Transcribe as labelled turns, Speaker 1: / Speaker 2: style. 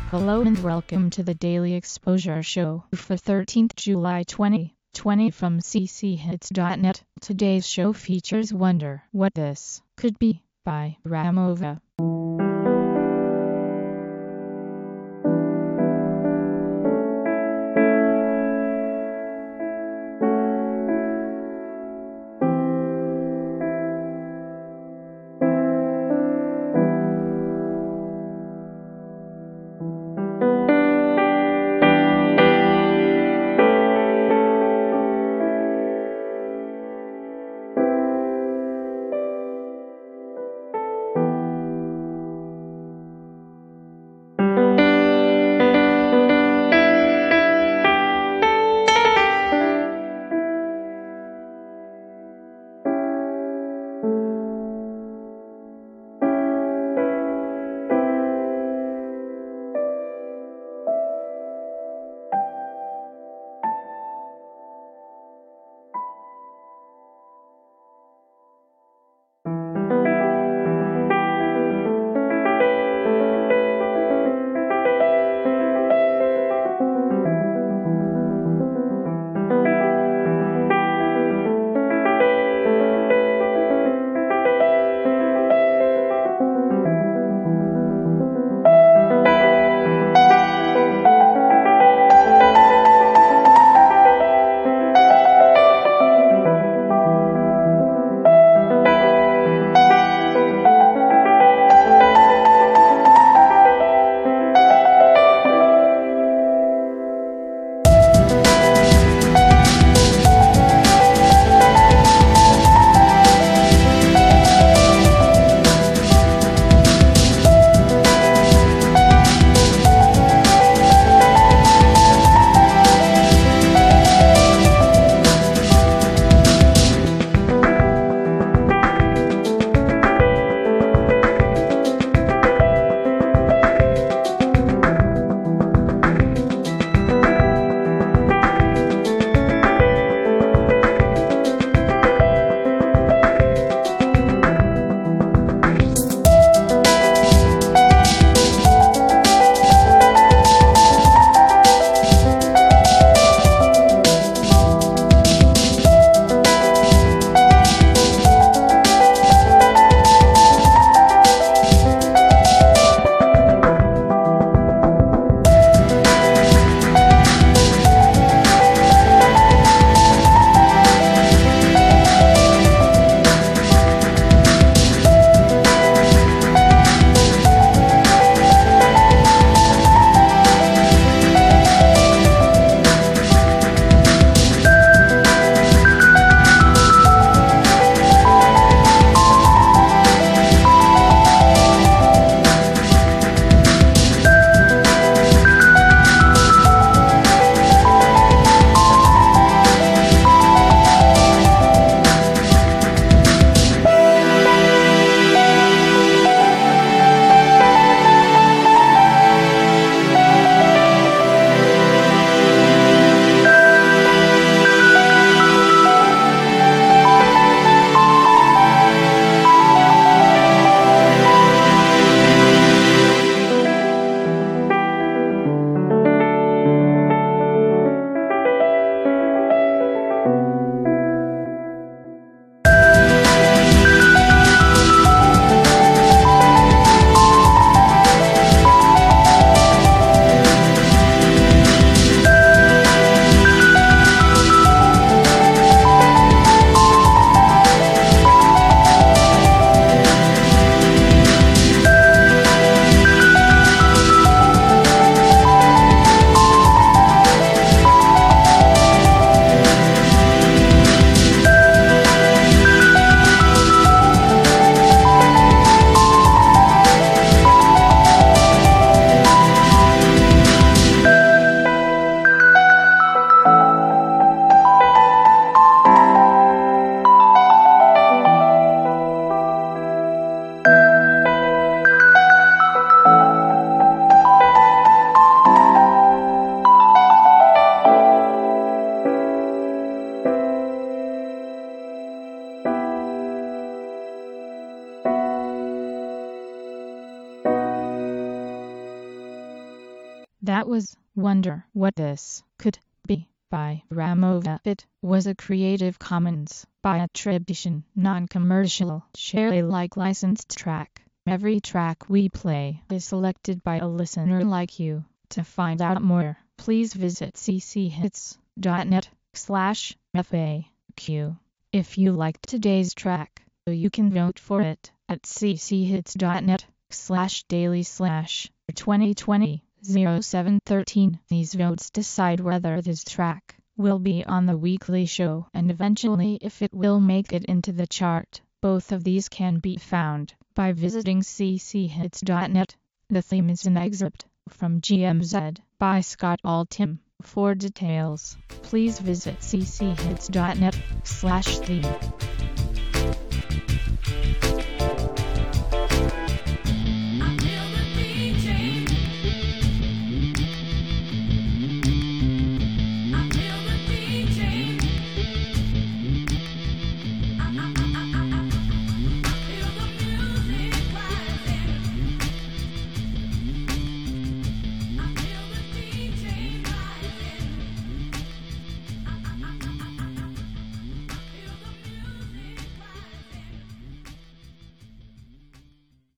Speaker 1: Hello and welcome to the Daily Exposure Show for 13th July 2020 from cchits.net. Today's show features Wonder What This Could Be by Ramova. That was Wonder What This Could Be by Ramova. It was a Creative Commons by attribution, non-commercial, share Alike licensed track. Every track we play is selected by a listener like you. To find out more, please visit cchits.net/FAQ. If you liked today's track, you can vote for it at cchits.net/daily/2020-0713. These votes decide whether this track will be on the weekly show and eventually if it will make it into the chart. Both of these can be found by visiting cchits.net. The theme is an excerpt from GMZ by Scott Altham. For details, please visit cchits.net/theme.